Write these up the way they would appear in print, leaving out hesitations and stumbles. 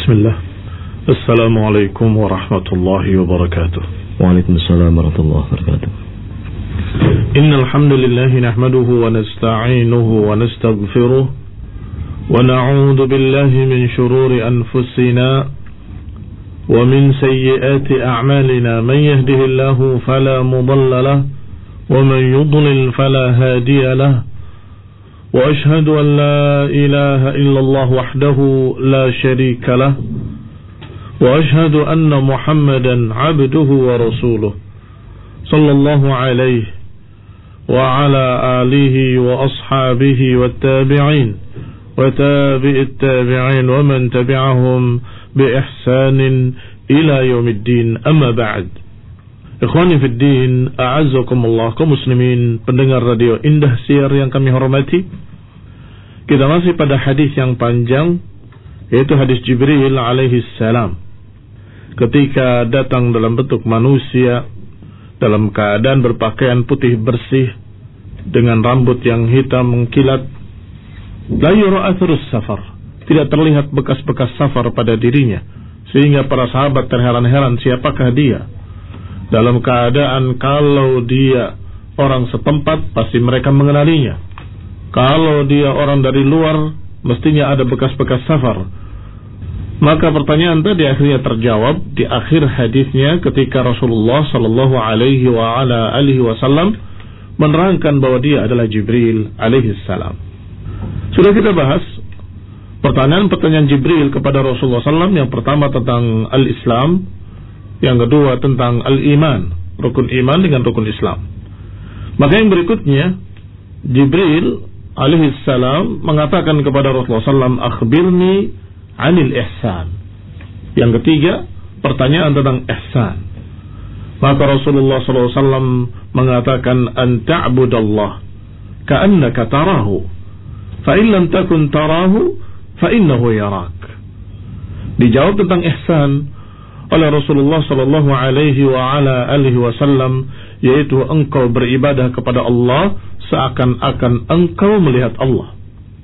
Bismillah. Assalamualaikum warahmatullahi wabarakatuh. Waalaikumsalam warahmatullahi wabarakatuh. Innal hamdalillah nahmaduhu wa nasta'inuhu wa nastaghfiruh wa na'udzu billahi min shururi anfusina wa min sayyiati a'malina. Man yahdihillahu fala mudilla lahu wa man yudlil fala hadiya lahu. وأشهد أن لا إله إلا الله وحده لا شريك له وأشهد أن محمدا عبده ورسوله صلى الله عليه وعلى آله وأصحابه والتابعين وتابع التابعين ومن تبعهم بإحسان إلى يوم الدين. أما بعد, Ikhwani fi din, a'azzakumullah, kaum muslimin pendengar radio Indah Siar yang kami hormati. Kita masih pada hadis yang panjang, yaitu hadis Jibril alaihi salam. Ketika datang dalam bentuk manusia, dalam keadaan berpakaian putih bersih, dengan rambut yang hitam mengkilat, la yura athrus safar, tidak terlihat bekas-bekas safar pada dirinya, sehingga para sahabat terheran-heran siapakah dia. Dalam keadaan kalau dia orang setempat, pasti mereka mengenalinya. Kalau dia orang dari luar, mestinya ada bekas-bekas safar. Maka pertanyaan tadi akhirnya terjawab di akhir hadisnya ketika Rasulullah sallallahu alaihi wasallam menerangkan bahwa dia adalah Jibril alaihi salam. Sudah kita bahas pertanyaan-pertanyaan Jibril kepada Rasulullah sallallahu, yang pertama tentang al-Islam, yang kedua tentang al-iman, rukun iman dengan rukun Islam. Maka yang berikutnya, Jibril alaihi salam mengatakan kepada Rasulullah SAW, akhbirni anil ihsan. Yang ketiga, pertanyaan tentang ihsan. Maka Rasulullah SAW mengatakan, an ta'budallah ka'annaka tarahu, fa in lam takun tarahu fa innahu yarak. Dijawab tentang ihsan oleh Rasulullah sallallahu alaihi wasallam, yaitu engkau beribadah kepada Allah seakan-akan engkau melihat Allah.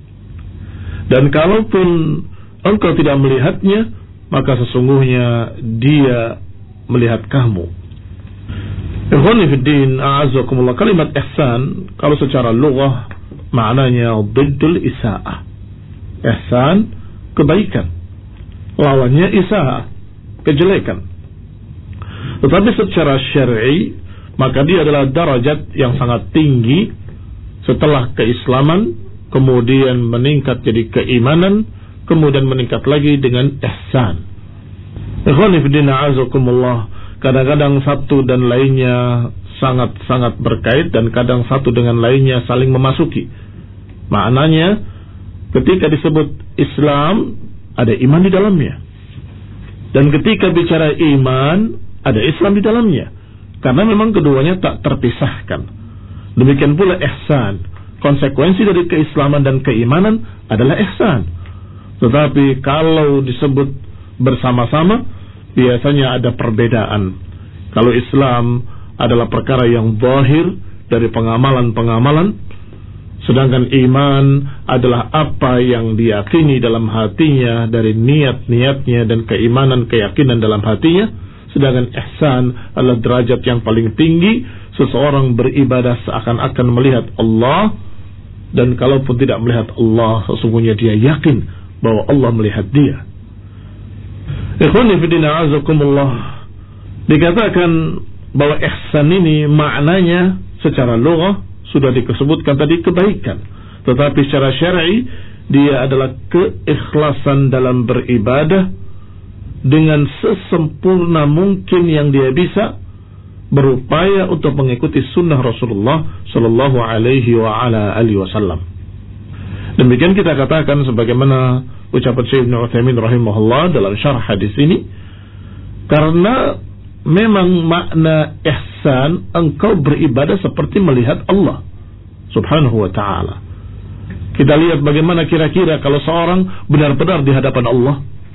Dan kalaupun engkau tidak melihatnya, maka sesungguhnya dia melihat kamu. Ikhwani fi din, a'azzakumullah, kalimat ihsan kalau secara lughah maknanya diddul isaa'ah. Ihsan kebaikan, lawannya isaa'ah, kejelekan. Tetapi secara syar'i, maka dia adalah darajat yang sangat tinggi setelah keislaman, kemudian meningkat jadi keimanan, kemudian meningkat lagi dengan ihsan. Ikhwani fi din, a'azakumullah, kadang-kadang satu dan lainnya sangat-sangat berkait, dan kadang satu dengan lainnya saling memasuki. Maknanya, ketika disebut Islam, ada iman di dalamnya. Dan ketika bicara iman, ada Islam di dalamnya. Karena memang keduanya tak terpisahkan. Demikian pula ihsan. Konsekuensi dari keislaman dan keimanan adalah ihsan. Tetapi kalau disebut bersama-sama, biasanya ada perbedaan. Kalau Islam adalah perkara yang zahir dari pengamalan-pengamalan, sedangkan iman adalah apa yang diyakini dalam hatinya dari niat-niatnya dan keimanan, keyakinan dalam hatinya. Sedangkan ihsan adalah derajat yang paling tinggi. Seseorang beribadah seakan-akan melihat Allah, dan kalaupun tidak melihat Allah, sesungguhnya dia yakin bahwa Allah melihat dia. Ikhwani fi din, a'azakumullah, dikatakan bahwa ihsan ini maknanya secara lughah sudah disebutkan tadi kebaikan, tetapi secara syar'i dia adalah keikhlasan dalam beribadah dengan sesempurna mungkin yang dia bisa, berupaya untuk mengikuti sunnah Rasulullah sallallahu alaihi wasallam. Demikian kita katakan sebagaimana ucapan Syekh Ibnu Utsaimin rahimahullah dalam syarh hadis ini, karena memang makna ihsan engkau beribadah seperti melihat Allah subhanahu wa ta'ala. Kita lihat bagaimana kira-kira kalau seorang benar-benar di hadapan Allah,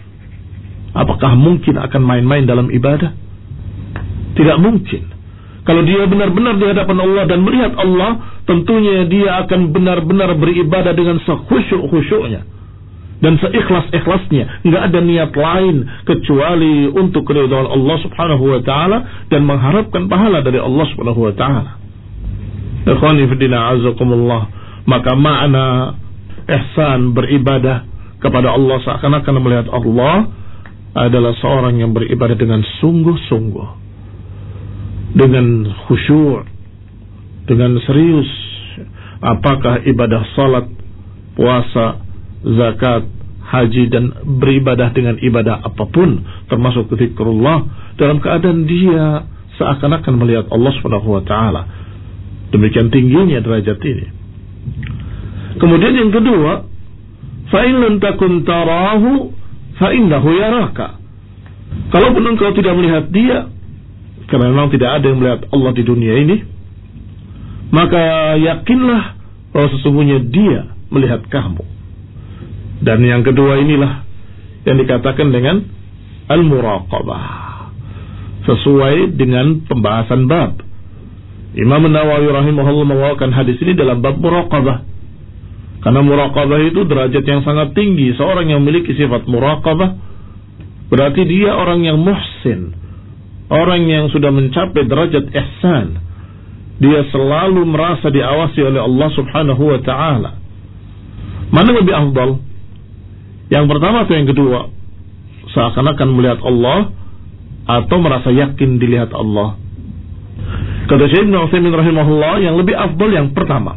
apakah mungkin akan main-main dalam ibadah? Tidak mungkin. Kalau dia benar-benar di hadapan Allah dan melihat Allah, tentunya dia akan benar-benar beribadah dengan sekhusyuk-khusyuknya. dan seikhlas-ikhlasnya, nggak ada niat lain kecuali untuk keridhaan Allah Subhanahu wa taala dan mengharapkan pahala dari Allah Subhanahu wa taala. Ikhwani fillah azakumullah, maka makna ihsan beribadah kepada Allah seakan-akan melihat Allah adalah seorang yang beribadah dengan sungguh-sungguh, dengan khusyuk, dengan serius. Apakah ibadah salat, puasa, zakat, haji, dan beribadah dengan ibadah apapun termasuk zikrullah dalam keadaan dia seakan-akan melihat Allah Subhanahu wa taala. Demikian tingginya derajat ini. Kemudian yang kedua, fa in lam takun tarahu fa innahu yaraka. Kalaupun engkau tidak melihat dia, karena memang tidak ada yang melihat Allah di dunia ini, maka yakinlah bahwa sesungguhnya dia melihat kamu. Dan yang kedua inilah yang dikatakan dengan al-muraqabah, sesuai dengan pembahasan bab. Imam Nawawi rahimahullah membawakan hadis ini dalam bab muraqabah, karena muraqabah itu derajat yang sangat tinggi. Seorang yang memiliki sifat muraqabah berarti dia orang yang muhsin, orang yang sudah mencapai derajat ihsan. Dia selalu merasa diawasi oleh Allah Subhanahu wa ta'ala. Mana lebih afdal? Yang pertama atau yang kedua? Seakan-akan melihat Allah atau merasa yakin dilihat Allah? Kata Syekh Ibnu Utsaimin rahimahullah, yang lebih afdal yang pertama.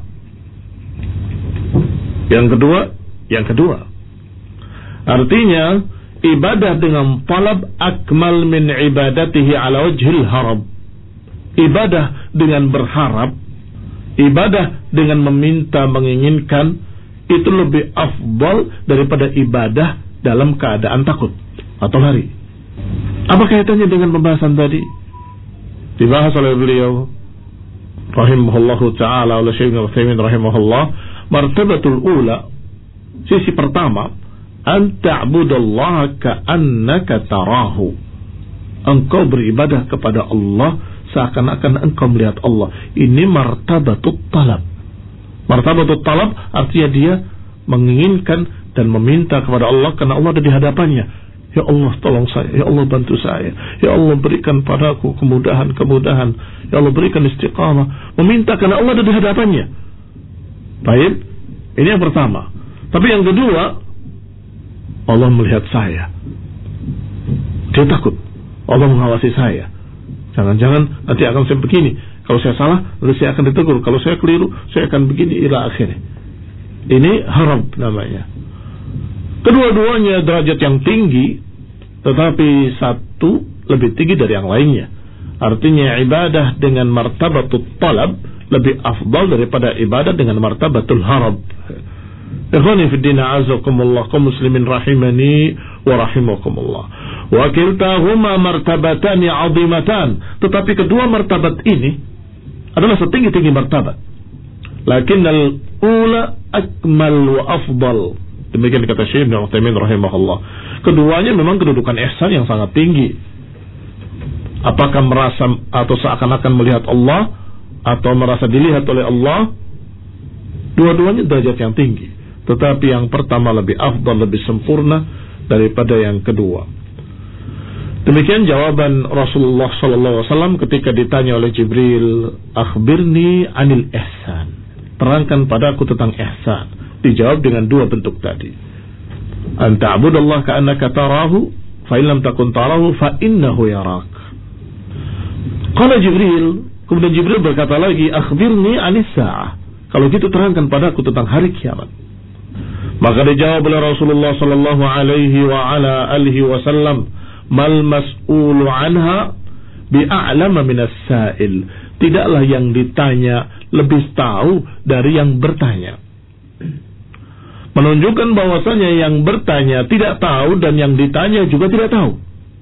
Yang kedua. Artinya ibadah dengan talab akmal min ibadatihi ala wajhil harab. Ibadah dengan berharap, ibadah dengan meminta, menginginkan, itu lebih afdal daripada ibadah dalam keadaan takut atau lari. Apa kaitannya dengan pembahasan tadi? Dibahas oleh beliau rahimahullahu ta'ala, oleh Syekh Ibnu Utsaimin rahimahullah, martabatul ula, sisi pertama, an ta'budallaha ka'annaka tarahu. Engkau beribadah kepada Allah seakan-akan engkau melihat Allah. Ini martabatut talab. Martabatut talab artinya dia menginginkan dan meminta kepada Allah karena Allah ada di hadapannya. Ya Allah tolong saya, ya Allah bantu saya, ya Allah berikan padaku kemudahan-kemudahan, ya Allah berikan istiqamah. Meminta karena Allah ada di hadapannya. Baik, ini yang pertama. Tapi yang kedua, Allah melihat saya. Dia takut Allah mengawasi saya. Jangan-jangan nanti akan saya begini. Kalau saya salah, nanti saya akan ditegur. Kalau saya keliru, saya akan begini ila akhirnya. Ini harab namanya. Kedua-duanya derajat yang tinggi, tetapi satu lebih tinggi dari yang lainnya. Artinya ibadah dengan martabatul talab lebih afdal daripada ibadah dengan martabatul harab. Ikhwani fi din a'azakumullah, kaum muslimin rahimani wa rahimakumullah. Wa kiltahuma martabatani 'azimatan. Tetapi kedua martabat ini adalah setinggi-tinggi martabat. Lakinnal ula akmal wa afdal. Demikian kata Syekh Ibnu Utsaimin rahimahullah. Keduanya memang kedudukan ihsan yang sangat tinggi. Apakah merasa atau seakan-akan melihat Allah atau merasa dilihat oleh Allah? Dua-duanya derajat yang tinggi. Tetapi yang pertama lebih afdal, lebih sempurna daripada yang kedua. Demikian jawaban Rasulullah SAW ketika ditanya oleh Jibril, akhbirni anil ihsan, terangkan padaku tentang ihsan. Dijawab dengan dua bentuk tadi. An ta'budallaha ka'annaka tarahu, fa in lam takun tarahu fa innahu yarak. Qala Jibril, kemudian Jibril berkata lagi, akhbirni anis sa'ah. Kalau gitu terangkan padaku tentang hari kiamat. Maka dijawab oleh Rasulullah sallallahu alaihi wa ala alihi wasallam, mal mas'ulu anha bi'a'lama minas sa'il. Tidaklah yang ditanya lebih tahu dari yang bertanya. Menunjukkan bahwasanya yang bertanya tidak tahu dan yang ditanya juga tidak tahu.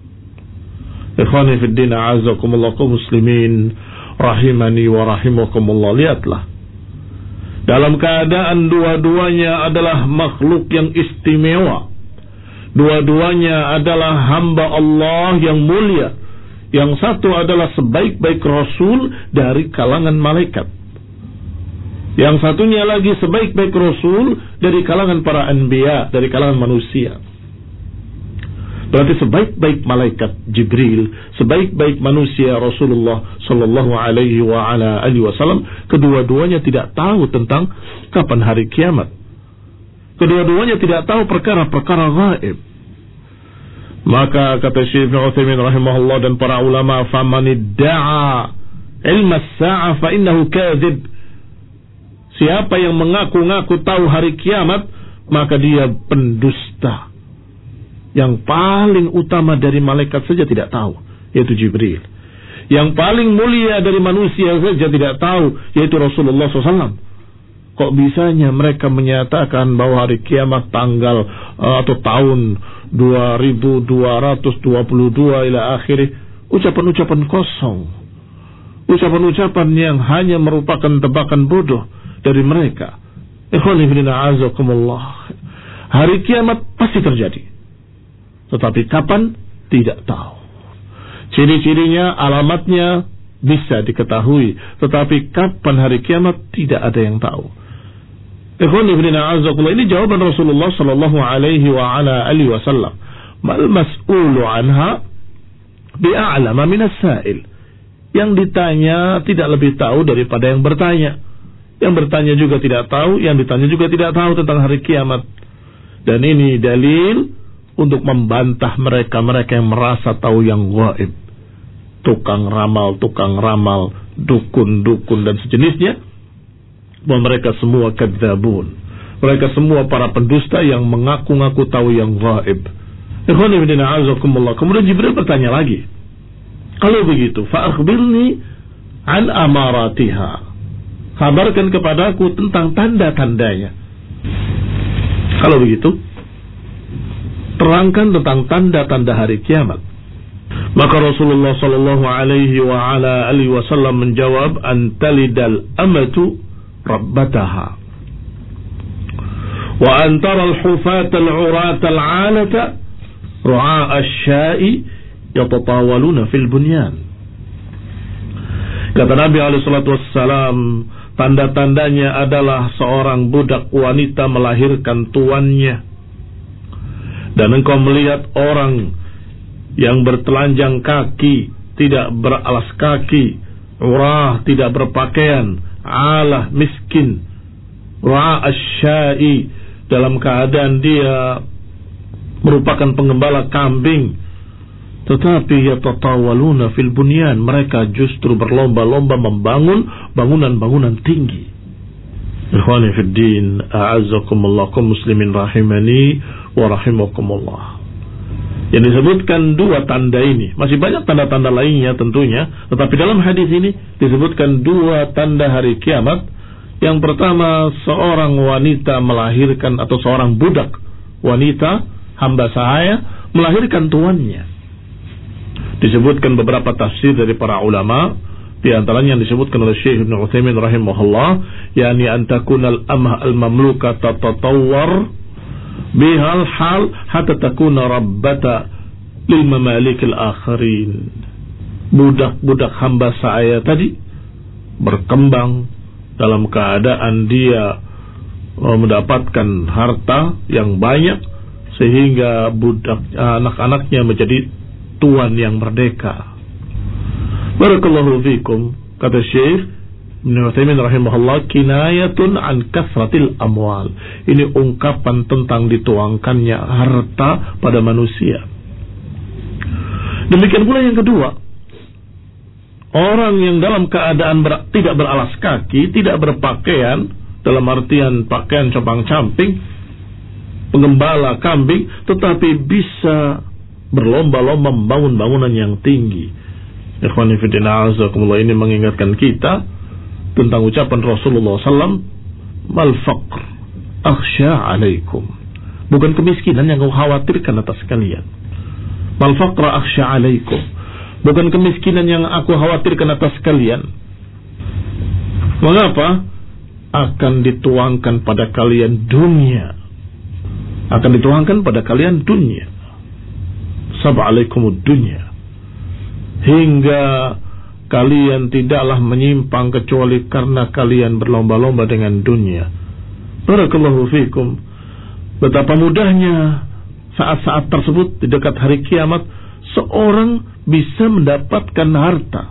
Ikhwani fid din a'azakumullah, kaum muslimin rahimani wa rahimakumullah. Lihatlah, dalam keadaan dua-duanya adalah makhluk yang istimewa, dua-duanya adalah hamba Allah yang mulia. Yang satu adalah sebaik-baik rasul dari kalangan malaikat, Yang satunya lagi sebaik-baik Rasul dari kalangan para anbiya, dari kalangan manusia. Berarti sebaik-baik malaikat Jibril, sebaik-baik manusia Rasulullah sallallahu alaihi wa ala alihi wasallam, kedua-duanya tidak tahu tentang kapan hari kiamat. Kedua-duanya tidak tahu perkara-perkara gaib. Maka kata Syekh Ibnu Utsaimin rahimahullah dan para ulama, faman idda'a ilma as-sa'ah fa innahu kadzib. Siapa yang mengaku-ngaku tahu hari kiamat, maka dia pendusta. Yang paling utama dari malaikat saja tidak tahu, yaitu Jibril. Yang paling mulia dari manusia saja tidak tahu, yaitu Rasulullah SAW. Kok bisanya mereka menyatakan bahwa hari kiamat tanggal atau tahun 2222 ila akhirih, ucapan-ucapan kosong, ucapan-ucapan yang hanya merupakan tebakan bodoh dari mereka. Ikhwani fillah azakumullah. Hari kiamat pasti terjadi, tetapi kapan tidak tahu. Ciri-cirinya, alamatnya bisa diketahui, tetapi kapan hari kiamat tidak ada yang tahu. Ikhwani fillah azakumullah, ini jawaban Rasulullah sallallahu alaihi wa ala alihi wasallam. Mal mas'ulu anha bi'a'lama minas sa'il. Yang ditanya tidak lebih tahu daripada yang bertanya. Yang bertanya juga tidak tahu, yang ditanya juga tidak tahu tentang hari kiamat. Dan ini dalil untuk membantah mereka-mereka yang merasa tahu yang gaib. Tukang ramal, dukun-dukun dan sejenisnya. Bahwa mereka semua kadzabun. Mereka semua para pendusta yang mengaku-ngaku tahu yang gaib. Ikhwani fillah azakumullah. Kemudian Jibril bertanya lagi, kalau begitu, fa akhbirni an amaratiha. Kabarkan kepadaku tentang tanda-tandanya. Kalau begitu, terangkan tentang tanda-tanda hari kiamat. Maka Rasulullah sallallahu alaihi wa ala alihi wasallam menjawab, antalidal amatu rabbataha wa antara al-hufata al-urata al-'alata ru'a asy-sya'i yatatawaluna fil bunyan. Kata Nabi alaihi salatu wassalam, tanda-tandanya adalah seorang budak wanita melahirkan tuannya, dan engkau melihat orang yang bertelanjang kaki, tidak beralas kaki, urah, tidak berpakaian, alah, miskin, ru'a asy-sya'i, dalam keadaan dia merupakan penggembala kambing, tetapi yatatawaluna fil bunyan, mereka justru berlomba-lomba membangun bangunan-bangunan tinggi. Ikhwani fid din, a'azzakumullah, kaum muslimin rahimani wa rahimakumullah. Yang disebutkan dua tanda ini, masih banyak tanda-tanda lainnya tentunya, tetapi dalam hadis ini disebutkan dua tanda hari kiamat. Yang pertama, seorang wanita melahirkan, atau seorang budak wanita, hamba sahaya, melahirkan tuannya. Disebutkan beberapa tafsir dari para ulama, di antaranya yang disebutkan oleh Syekh Ibnu Utsaimin rahimahullah, yakni an takunal amah al-mamluka tatatawwar bihal hal hatta takuna rabbata lil mamalik al-akharin. Budak-budak hamba sahaya tadi berkembang dalam keadaan dia mendapatkan harta yang banyak, sehingga budak anak-anaknya menjadi tuan yang merdeka. Barakallahu fikum. Kata Syekh Ibnu Utsaimin rahimahullah, kinayatun an kasratil amwal. Ini ungkapan tentang dituangkannya harta pada manusia. Demikian pula yang kedua, orang yang dalam keadaan tidak beralas kaki, tidak berpakaian, dalam artian pakaian compang-camping, penggembala kambing, tetapi bisa berlomba-lomba membangun bangunan yang tinggi. Ikhwani fillah azakumullah, ini mengingatkan kita tentang ucapan Rasulullah SAW, mal faqr akhsha alaikum. Bukan kemiskinan yang kau khawatirkan atas kalian. Mal faqr akhsha alaikum. Bukan kemiskinan yang aku khawatirkan atas kalian. Mengapa? Akan dituangkan pada kalian dunia. Akan dituangkan pada kalian dunia. Sab'alaikumud dunya. Hingga kalian tidaklah menyimpang kecuali karena kalian berlomba-lomba dengan dunia. Barakallahu fikum. Betapa mudahnya saat-saat tersebut di dekat hari kiamat seorang bisa mendapatkan harta,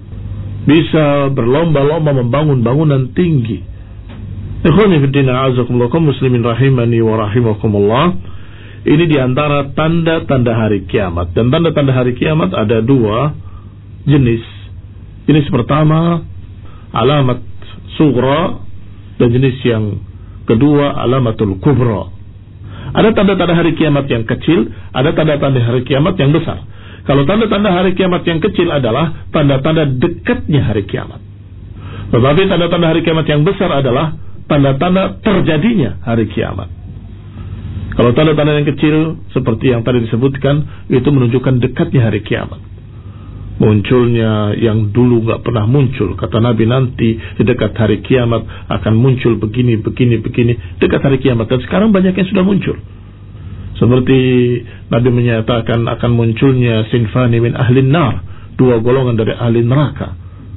bisa berlomba-lomba membangun bangunan tinggi. Ikhwani fiddin a'azakumullah, kaum muslimin rahimani wa rahimakumullah. Ini diantara tanda-tanda hari kiamat. Dan tanda-tanda hari kiamat ada dua jenis. Jenis pertama alamat sughra, dan jenis yang kedua alamatul kubra. Ada tanda-tanda hari kiamat yang kecil, ada tanda-tanda hari kiamat yang besar. Kalau tanda-tanda hari kiamat yang kecil adalah tanda-tanda dekatnya hari kiamat. Tetapi tanda-tanda hari kiamat yang besar adalah tanda-tanda terjadinya hari kiamat. Kalau tanda-tanda yang kecil seperti yang tadi disebutkan, itu menunjukkan dekatnya hari kiamat. Munculnya yang dulu gak pernah muncul. Kata Nabi, nanti di dekat hari kiamat akan muncul begini, begini, begini. Dekat hari kiamat. Dan sekarang banyak yang sudah muncul. Seperti Nabi menyatakan akan munculnya sinfani min ahlin nar, dua golongan dari ahli neraka.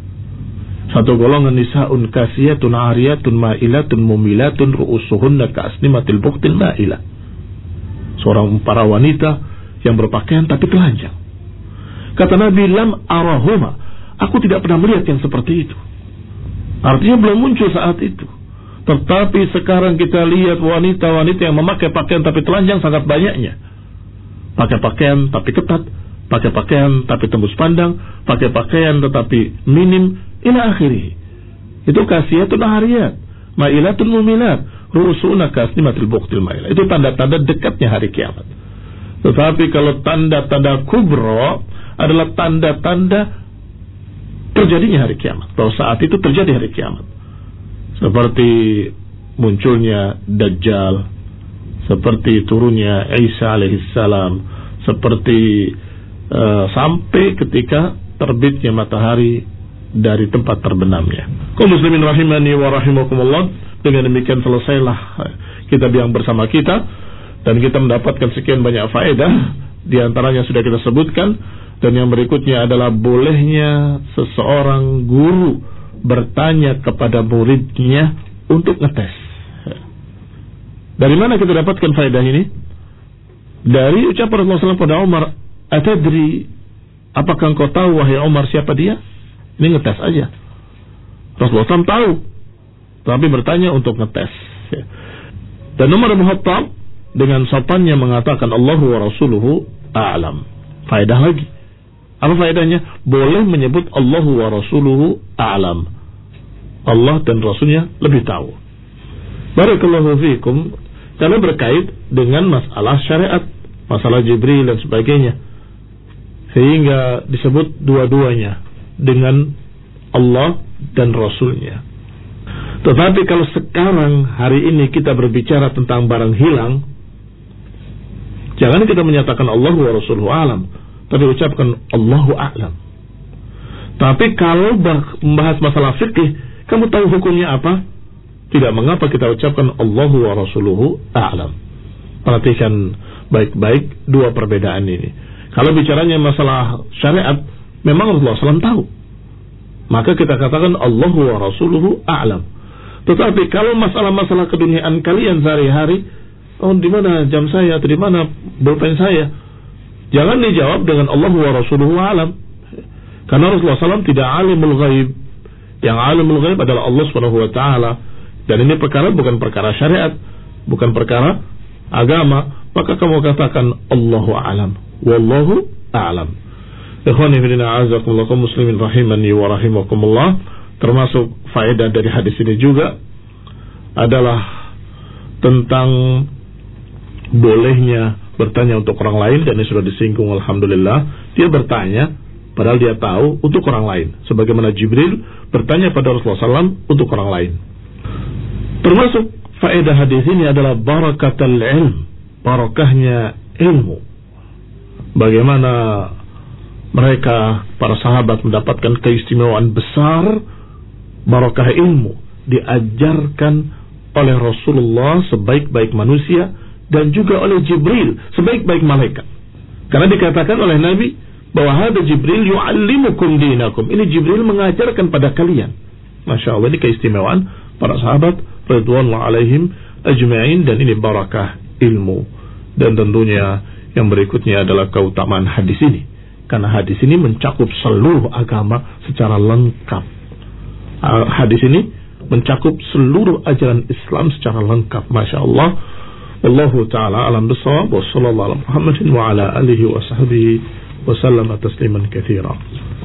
Satu golongan nisa'un kasiyatun ariyatun ma'ilatun mumilatun ru'usuhunna ka'asnimatil buqtil ma'ilah. Seorang para wanita yang berpakaian tapi telanjang. Kata Nabi, lam arahuma, aku tidak pernah melihat yang seperti itu. Artinya belum muncul saat itu. Tetapi sekarang kita lihat wanita-wanita yang memakai pakaian tapi telanjang sangat banyaknya. Pakai pakaian tapi ketat, pakai pakaian tapi tembus pandang, pakai pakaian tetapi minim, ila akhirih. Itu kasiyatun hariyat, ma'ilatun mumilat, ru'usuna kasnimatil buqtil ma'ilah. Itu tanda-tanda dekatnya hari kiamat. Tetapi kalau tanda-tanda kubra adalah tanda-tanda terjadinya hari kiamat. Bahwa saat itu terjadi hari kiamat. Seperti munculnya Dajjal, seperti turunnya Isa alaihissalam, seperti sampai ketika terbitnya matahari dari tempat terbenamnya. Kaum muslimin rahimani wa rahimakumullah. Dengan demikian selesailah kitab yang bersama kita, dan kita mendapatkan sekian banyak faedah. Di antaranya sudah kita sebutkan, dan yang berikutnya adalah bolehnya seseorang guru bertanya kepada muridnya untuk ngetes. Dari mana kita dapatkan faedah ini? Dari ucapan Rasulullah SAW pada Umar, atadri, apakah engkau tahu wahai Umar siapa dia? Ini ngetes aja. Rasulullah SAW tahu, tapi bertanya untuk ngetes. Dan Umar bin Khattab dengan sopannya mengatakan Allahu wa rasuluhu a'lam. Faedah lagi. Apa faedahnya? Boleh menyebut Allahu wa rasuluhu a'lam. Allah dan Rasulnya lebih tahu. Barakallahu fikum. Karena berkait dengan masalah syariat, masalah Jibril dan sebagainya, sehingga disebut dua-duanya dengan Allah dan Rasulnya. Tetapi kalau sekarang hari ini kita berbicara tentang barang hilang, jangan kita menyatakan Allahu wa rasuluhu a'lam, tapi ucapkan Allahu a'lam. Tapi kalau membahas masalah fikih, kamu tahu hukumnya apa? Tidak mengapa kita ucapkan Allahu wa rasuluhu a'lam. Perhatikan baik-baik dua perbedaan ini. Kalau bicaranya masalah syariat, memang Rasulullah SAW tahu, maka kita katakan Allahu wa rasuluhu a'lam. Tetapi kalau masalah-masalah keduniaan kalian sehari-hari, oh di mana jam saya atau di mana pulpen saya, jangan dijawab dengan Allahu wa rasuluhu a'lam. Karena Rasulullah SAW tidak alimul ghaib. Yang alimul ghaib adalah Allah Subhanahu wa taala. Dan ini perkara bukan perkara syariat, bukan perkara agama, maka kamu katakan Allahu a'lam, wallahu a'lam. Ikhwani fillah a'azakumullah, kaum muslimin rahimani wa rahimakumullah. Termasuk faedah dari hadis ini juga adalah tentang bolehnya bertanya untuk orang lain, dan ini sudah disinggung alhamdulillah. Dia bertanya padahal dia tahu untuk orang lain, sebagaimana Jibril bertanya pada Rasulullah SAW untuk orang lain. Termasuk faedah hadis ini adalah barakatul ilm, barakahnya ilmu. Bagaimana mereka para sahabat mendapatkan keistimewaan besar, barakah ilmu diajarkan oleh Rasulullah sebaik-baik manusia, dan juga oleh Jibril sebaik-baik malaikat. Karena dikatakan oleh Nabi, bahwa hada Jibril yu'allimukum dinakum. Ini Jibril mengajarkan pada kalian. Masya Allah, ini keistimewaan para sahabat radhiyallahu alaihim ajma'in, dan ini barakah ilmu. Dan tentunya yang berikutnya adalah keutamaan hadis ini, karena hadis ini mencakup seluruh agama secara lengkap. Hadis ini mencakup seluruh ajaran Islam secara lengkap. Masya Allah. Wallahu ta'ala alam bisawab. Wa sallallahu ala Muhammadin wa ala alihi wa sahbihi wa sallama tasliman katsira.